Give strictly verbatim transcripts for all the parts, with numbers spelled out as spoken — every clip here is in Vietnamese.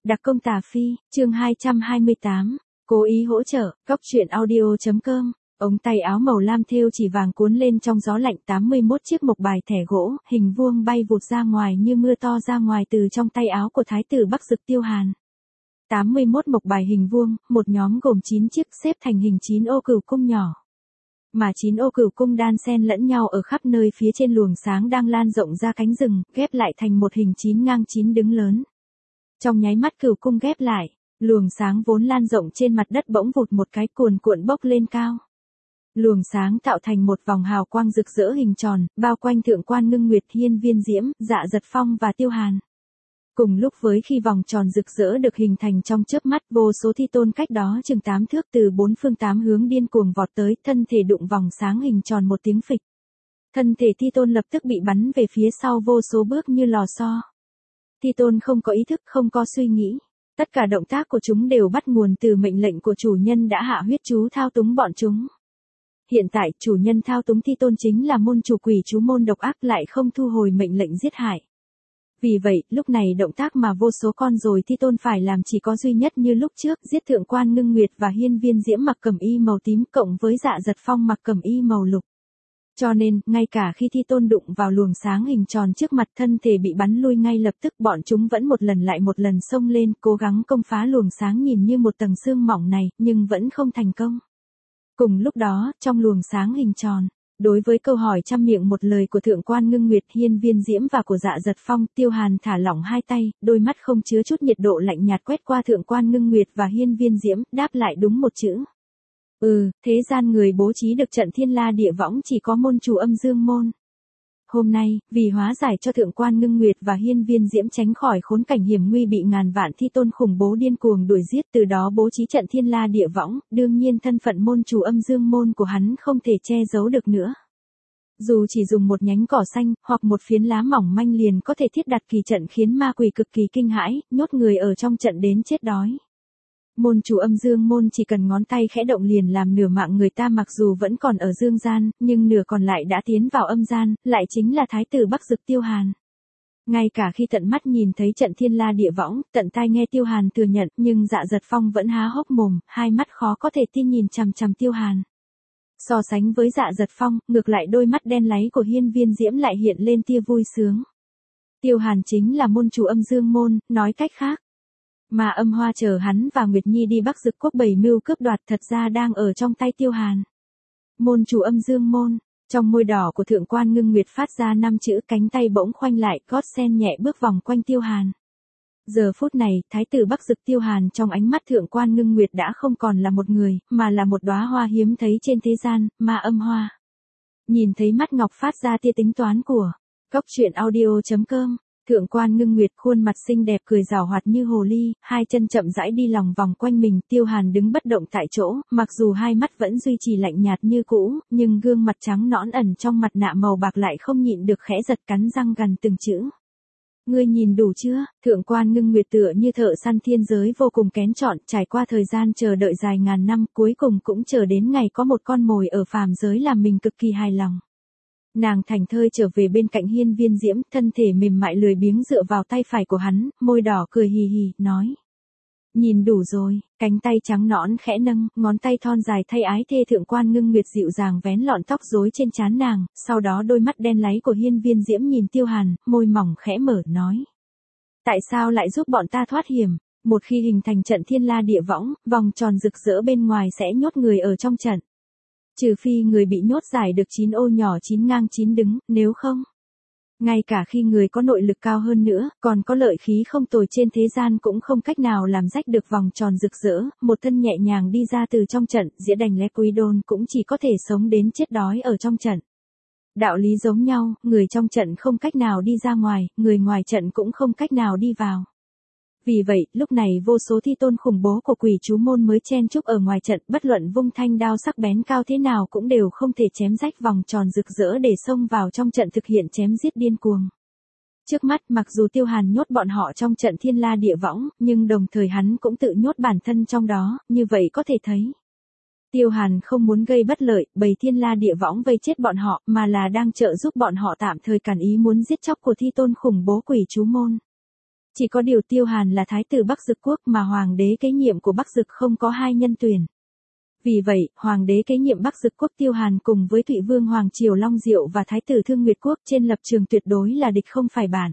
Đặc công Tà Phi, chương hai trăm hai mươi tám, cố ý hỗ trợ, góc truyện audio.com, ống tay áo màu lam thêu chỉ vàng cuốn lên trong gió lạnh, tám mươi mốt chiếc mộc bài thẻ gỗ, hình vuông bay vụt ra ngoài như mưa to ra ngoài từ trong tay áo của Thái tử Bắc Dực Tiêu Hàn. tám mươi mốt mộc bài hình vuông, một nhóm gồm chín chiếc xếp thành hình chín ô cửu cung nhỏ. Mà chín ô cửu cung đan xen lẫn nhau ở khắp nơi phía trên luồng sáng đang lan rộng ra cánh rừng, ghép lại thành một hình chín ngang chín đứng lớn. Trong nháy mắt cửu cung ghép lại, luồng sáng vốn lan rộng trên mặt đất bỗng vụt một cái cuồn cuộn bốc lên cao. Luồng sáng tạo thành một vòng hào quang rực rỡ hình tròn, bao quanh Thượng Quan Ngưng Nguyệt, Hiên Viên Diễm, Dạ Dật Phong và Tiêu Hàn. Cùng lúc với khi vòng tròn rực rỡ được hình thành trong chớp mắt, vô số thi tôn cách đó chừng tám thước từ bốn phương tám hướng điên cuồng vọt tới, thân thể đụng vòng sáng hình tròn một tiếng phịch. Thân thể thi tôn lập tức bị bắn về phía sau vô số bước như lò xo. Thi tôn không có ý thức, không có suy nghĩ. Tất cả động tác của chúng đều bắt nguồn từ mệnh lệnh của chủ nhân đã hạ huyết chú thao túng bọn chúng. Hiện tại, chủ nhân thao túng thi tôn chính là môn chủ quỷ chú môn độc ác, lại không thu hồi mệnh lệnh giết hại. Vì vậy, lúc này động tác mà vô số con rồi thi tôn phải làm chỉ có duy nhất như lúc trước, giết Thượng Quan Ngưng Nguyệt và Hiên Viên Diễm mặc cẩm y màu tím cộng với Dạ Dật Phong mặc cẩm y màu lục. Cho nên, ngay cả khi thi tôn đụng vào luồng sáng hình tròn trước mặt, thân thể bị bắn lui ngay lập tức, bọn chúng vẫn một lần lại một lần xông lên, cố gắng công phá luồng sáng nhìn như một tầng sương mỏng này, nhưng vẫn không thành công. Cùng lúc đó, trong luồng sáng hình tròn, đối với câu hỏi trăm miệng một lời của Thượng Quan Ngưng Nguyệt, Hiên Viên Diễm và của Dạ Dật Phong, Tiêu Hàn thả lỏng hai tay, đôi mắt không chứa chút nhiệt độ lạnh nhạt quét qua Thượng Quan Ngưng Nguyệt và Hiên Viên Diễm, đáp lại đúng một chữ. Ừ, thế gian người bố trí được trận thiên la địa võng chỉ có môn chủ Âm Dương môn. Hôm nay, vì hóa giải cho Thượng Quan Ngưng Nguyệt và Hiên Viên Diễm tránh khỏi khốn cảnh hiểm nguy bị ngàn vạn thi tôn khủng bố điên cuồng đuổi giết, từ đó bố trí trận thiên la địa võng, đương nhiên thân phận môn chủ Âm Dương môn của hắn không thể che giấu được nữa. Dù chỉ dùng một nhánh cỏ xanh, hoặc một phiến lá mỏng manh liền có thể thiết đặt kỳ trận khiến ma quỷ cực kỳ kinh hãi, nhốt người ở trong trận đến chết đói. Môn chủ Âm Dương môn chỉ cần ngón tay khẽ động liền làm nửa mạng người ta, mặc dù vẫn còn ở dương gian, nhưng nửa còn lại đã tiến vào âm gian, lại chính là Thái tử Bắc Dực Tiêu Hàn. Ngay cả khi tận mắt nhìn thấy trận thiên la địa võng, tận tai nghe Tiêu Hàn thừa nhận, nhưng Dạ Dật Phong vẫn há hốc mồm, hai mắt khó có thể tin nhìn chằm chằm Tiêu Hàn. So sánh với Dạ Dật Phong, ngược lại đôi mắt đen láy của Hiên Viên Diễm lại hiện lên tia vui sướng. Tiêu Hàn chính là môn chủ Âm Dương môn, nói cách khác, mà Âm Hoa chờ hắn và Nguyệt Nhi đi Bắc Dực quốc bảy mưu cướp đoạt thật ra đang ở trong tay Tiêu Hàn. Môn chủ Âm Dương môn, trong môi đỏ của Thượng Quan Ngưng Nguyệt phát ra năm chữ, cánh tay bỗng khoanh lại, gót sen nhẹ bước vòng quanh Tiêu Hàn. Giờ phút này, Thái tử Bắc Dực Tiêu Hàn trong ánh mắt Thượng Quan Ngưng Nguyệt đã không còn là một người, mà là một đóa hoa hiếm thấy trên thế gian, ma âm hoa. Nhìn thấy mắt ngọc phát ra tia tính toán của góc truyện audio.com. Thượng Quan Ngưng Nguyệt khuôn mặt xinh đẹp cười giảo hoạt như hồ ly, hai chân chậm rãi đi lòng vòng quanh mình, Tiêu Hàn đứng bất động tại chỗ, mặc dù hai mắt vẫn duy trì lạnh nhạt như cũ, nhưng gương mặt trắng nõn ẩn trong mặt nạ màu bạc lại không nhịn được khẽ giật cắn răng gằn từng chữ. Ngươi nhìn đủ chưa? Thượng Quan Ngưng Nguyệt tựa như thợ săn thiên giới vô cùng kén chọn, trải qua thời gian chờ đợi dài ngàn năm, cuối cùng cũng chờ đến ngày có một con mồi ở phàm giới làm mình cực kỳ hài lòng. Nàng thành thơi trở về bên cạnh Hiên Viên Diễm, thân thể mềm mại lười biếng dựa vào tay phải của hắn, môi đỏ cười hì hì, nói. Nhìn đủ rồi, cánh tay trắng nõn khẽ nâng, ngón tay thon dài thay ái thê Thượng Quan Ngưng Nguyệt dịu dàng vén lọn tóc rối trên trán nàng, sau đó đôi mắt đen láy của Hiên Viên Diễm nhìn Tiêu Hàn, môi mỏng khẽ mở, nói. Tại sao lại giúp bọn ta thoát hiểm? Một khi hình thành trận thiên la địa võng, vòng tròn rực rỡ bên ngoài sẽ nhốt người ở trong trận. Trừ phi người bị nhốt giải được chín ô nhỏ chín ngang chín đứng, nếu không. Ngay cả khi người có nội lực cao hơn nữa, còn có lợi khí không tồi trên thế gian cũng không cách nào làm rách được vòng tròn rực rỡ, một thân nhẹ nhàng đi ra từ trong trận, dĩa đành lé quý đôn cũng chỉ có thể sống đến chết đói ở trong trận. Đạo lý giống nhau, người trong trận không cách nào đi ra ngoài, người ngoài trận cũng không cách nào đi vào. Vì vậy, lúc này vô số thi tôn khủng bố của quỷ chú môn mới chen chúc ở ngoài trận, bất luận vung thanh đao sắc bén cao thế nào cũng đều không thể chém rách vòng tròn rực rỡ để xông vào trong trận thực hiện chém giết điên cuồng. Trước mắt, mặc dù Tiêu Hàn nhốt bọn họ trong trận thiên la địa võng, nhưng đồng thời hắn cũng tự nhốt bản thân trong đó, như vậy có thể thấy. Tiêu Hàn không muốn gây bất lợi, bày thiên la địa võng vây chết bọn họ, mà là đang trợ giúp bọn họ tạm thời cản ý muốn giết chóc của thi tôn khủng bố quỷ chú môn. Chỉ có điều Tiêu Hàn là thái tử Bắc Dực quốc mà hoàng đế kế nhiệm của Bắc Dực không có hai nhân tuyển. Vì vậy, hoàng đế kế nhiệm Bắc Dực quốc Tiêu Hàn cùng với Thụy Vương Hoàng Triều Long Diệu và thái tử Thương Nguyệt quốc trên lập trường tuyệt đối là địch không phải bạn.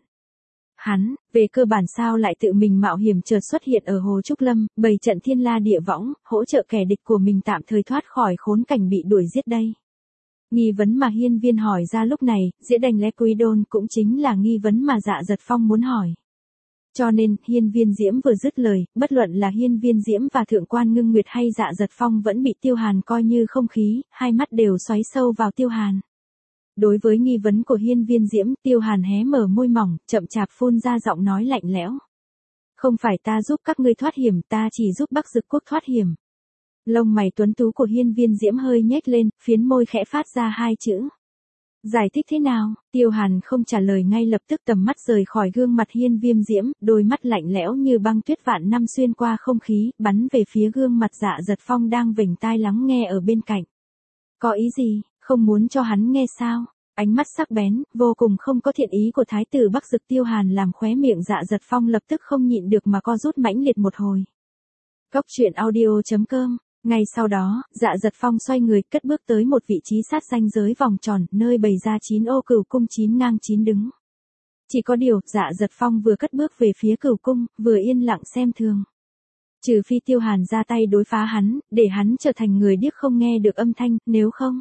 Hắn, về cơ bản sao lại tự mình mạo hiểm chợt xuất hiện ở Hồ Trúc Lâm, bày trận thiên la địa võng, hỗ trợ kẻ địch của mình tạm thời thoát khỏi khốn cảnh bị đuổi giết đây. Nghi vấn mà Hiên Viên hỏi ra lúc này, Dĩa Đành Lé Quý Đôn cũng chính là nghi vấn mà Dạ Dật Phong muốn hỏi. Cho nên, Hiên Viên Diễm vừa dứt lời, bất luận là Hiên Viên Diễm và Thượng quan Ngưng Nguyệt hay Dạ Dật Phong vẫn bị Tiêu Hàn coi như không khí, hai mắt đều xoáy sâu vào Tiêu Hàn. Đối với nghi vấn của Hiên Viên Diễm, Tiêu Hàn hé mở môi mỏng, chậm chạp phun ra giọng nói lạnh lẽo. Không phải ta giúp các ngươi thoát hiểm, ta chỉ giúp Bắc Dực quốc thoát hiểm. Lông mày tuấn tú của Hiên Viên Diễm hơi nhếch lên, phiến môi khẽ phát ra hai chữ. Giải thích thế nào? Tiêu Hàn không trả lời ngay lập tức, tầm mắt rời khỏi gương mặt Hiên Viên Diễm, đôi mắt lạnh lẽo như băng tuyết vạn năm xuyên qua không khí, bắn về phía gương mặt Dạ Dật Phong đang vểnh tai lắng nghe ở bên cạnh. Có ý gì, không muốn cho hắn nghe sao? Ánh mắt sắc bén, vô cùng không có thiện ý của thái tử Bắc Dực Tiêu Hàn làm khóe miệng Dạ Dật Phong lập tức không nhịn được mà co rút mãnh liệt một hồi. Cốc truyện audio chấm com. Ngay sau đó, Dạ Dật Phong xoay người cất bước tới một vị trí sát ranh giới vòng tròn, nơi bày ra chín ô cửu cung chín ngang chín đứng. Chỉ có điều, Dạ Dật Phong vừa cất bước về phía cửu cung, vừa yên lặng xem thường. Trừ phi Tiêu Hàn ra tay đối phá hắn, để hắn trở thành người điếc không nghe được âm thanh, nếu không.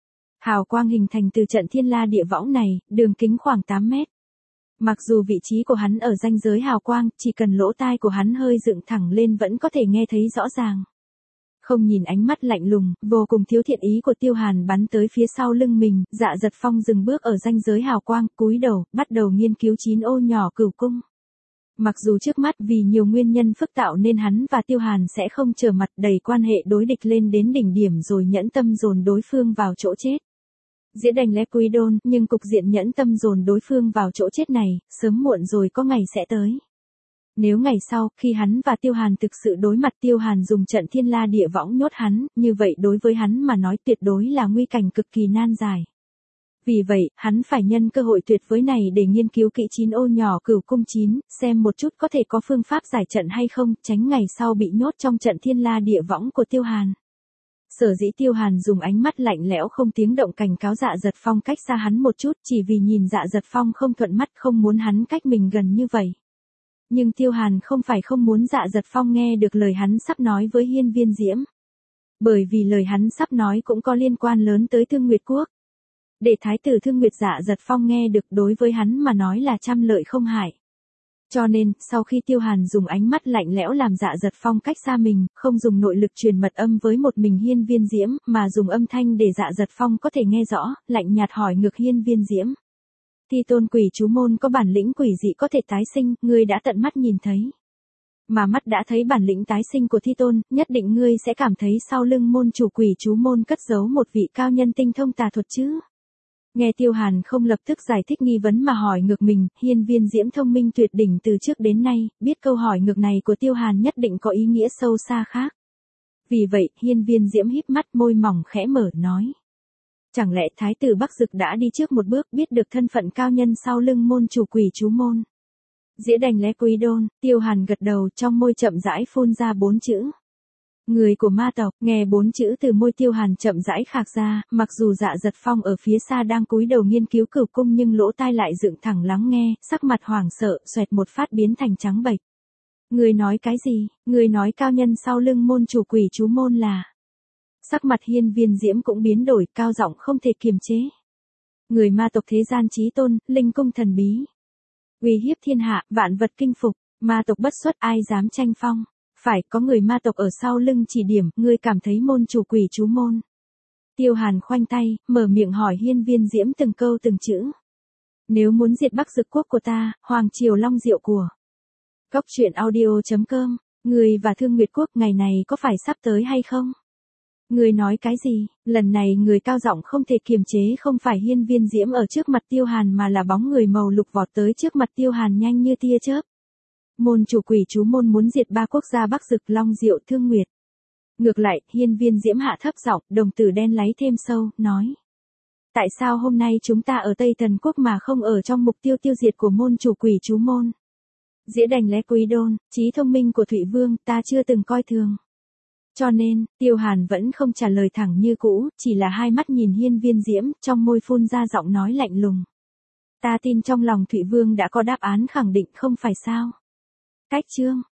Hào quang hình thành từ trận thiên la địa võng này, đường kính khoảng tám mét. Mặc dù vị trí của hắn ở ranh giới hào quang, chỉ cần lỗ tai của hắn hơi dựng thẳng lên vẫn có thể nghe thấy rõ ràng. Không nhìn ánh mắt lạnh lùng, vô cùng thiếu thiện ý của Tiêu Hàn bắn tới phía sau lưng mình, Dạ Dật Phong dừng bước ở ranh giới hào quang, cúi đầu, bắt đầu nghiên cứu chín ô nhỏ cửu cung. Mặc dù trước mắt vì nhiều nguyên nhân phức tạo nên hắn và Tiêu Hàn sẽ không trở mặt, đẩy quan hệ đối địch lên đến đỉnh điểm rồi nhẫn tâm dồn đối phương vào chỗ chết. Dĩa Đành Lé Quý Đôn, nhưng cục diện nhẫn tâm dồn đối phương vào chỗ chết này, sớm muộn rồi có ngày sẽ tới. Nếu ngày sau, khi hắn và Tiêu Hàn thực sự đối mặt, Tiêu Hàn dùng trận thiên la địa võng nhốt hắn, như vậy đối với hắn mà nói tuyệt đối là nguy cảnh cực kỳ nan giải. Vì vậy, hắn phải nhân cơ hội tuyệt vời này để nghiên cứu kỹ chín ô nhỏ cửu cung chín, xem một chút có thể có phương pháp giải trận hay không, tránh ngày sau bị nhốt trong trận thiên la địa võng của Tiêu Hàn. Sở dĩ Tiêu Hàn dùng ánh mắt lạnh lẽo không tiếng động cảnh cáo Dạ Dật Phong cách xa hắn một chút, chỉ vì nhìn Dạ Dật Phong không thuận mắt, không muốn hắn cách mình gần như vậy. Nhưng Tiêu Hàn không phải không muốn Dạ Dật Phong nghe được lời hắn sắp nói với Hiên Viên Diễm. Bởi vì lời hắn sắp nói cũng có liên quan lớn tới Thương Nguyệt quốc. Để thái tử Thương Nguyệt Dạ Dật Phong nghe được đối với hắn mà nói là trăm lợi không hại. Cho nên, sau khi Tiêu Hàn dùng ánh mắt lạnh lẽo làm Dạ Dật Phong cách xa mình, không dùng nội lực truyền mật âm với một mình Hiên Viên Diễm, mà dùng âm thanh để Dạ Dật Phong có thể nghe rõ, lạnh nhạt hỏi ngược Hiên Viên Diễm. Thi tôn quỷ chú môn có bản lĩnh quỷ dị có thể tái sinh, ngươi đã tận mắt nhìn thấy. Mà mắt đã thấy bản lĩnh tái sinh của Thi tôn, nhất định ngươi sẽ cảm thấy sau lưng môn chủ quỷ chú môn cất giấu một vị cao nhân tinh thông tà thuật chứ. Nghe Tiêu Hàn không lập tức giải thích nghi vấn mà hỏi ngược mình, Hiên Viên Diễm thông minh tuyệt đỉnh từ trước đến nay, biết câu hỏi ngược này của Tiêu Hàn nhất định có ý nghĩa sâu xa khác. Vì vậy, Hiên Viên Diễm híp mắt, môi mỏng khẽ mở, nói. Chẳng lẽ thái tử Bắc Dực đã đi trước một bước, biết được thân phận cao nhân sau lưng môn chủ quỷ chú môn? Dĩa Đành Lé Quý Đôn. Tiêu Hàn gật đầu, trong môi chậm rãi phun ra bốn chữ. Người của ma tộc. Nghe bốn chữ từ môi Tiêu Hàn chậm rãi khạc ra, mặc dù Dạ Dật Phong ở phía xa đang cúi đầu nghiên cứu cửu cung nhưng lỗ tai lại dựng thẳng lắng nghe, sắc mặt hoảng sợ, xoẹt một phát biến thành trắng bệch. Người nói cái gì? Người nói cao nhân sau lưng môn chủ quỷ chú môn là... Sắc mặt Hiên Viên Diễm cũng biến đổi, cao giọng không thể kiềm chế. Người ma tộc thế gian chí tôn, linh cung thần bí. Uy hiếp thiên hạ, vạn vật kinh phục, ma tộc bất xuất ai dám tranh phong. Phải, có người ma tộc ở sau lưng chỉ điểm, ngươi cảm thấy môn chủ quỷ chú môn. Tiêu Hàn khoanh tay, mở miệng hỏi Hiên Viên Diễm từng câu từng chữ. Nếu muốn diệt Bắc Dực quốc của ta, Hoàng Triều Long Diệu của. Cốc truyện audio chấm com, người và Thương Nguyệt quốc ngày này có phải sắp tới hay không? Người nói cái gì? Lần này người cao giọng không thể kiềm chế không phải Hiên Viên Diễm ở trước mặt Tiêu Hàn mà là bóng người màu lục vọt tới trước mặt Tiêu Hàn nhanh như tia chớp. Môn chủ quỷ chú môn muốn diệt ba quốc gia Bắc Dực, Long Diệu, Thương Nguyệt. Ngược lại, Hiên Viên Diễm hạ thấp giọng, đồng tử đen láy thêm sâu, nói. Tại sao hôm nay chúng ta ở Tây Thần quốc mà không ở trong mục tiêu tiêu diệt của môn chủ quỷ chú môn? Dĩa đành lé quý đôn, trí thông minh của Thụy Vương ta chưa từng coi thường. Cho nên, Tiêu Hàn vẫn không trả lời thẳng như cũ, chỉ là hai mắt nhìn Hiên Viên Diễm, trong môi phun ra giọng nói lạnh lùng. Ta tin trong lòng Thụy Vương đã có đáp án khẳng định không phải sao. Cách chương.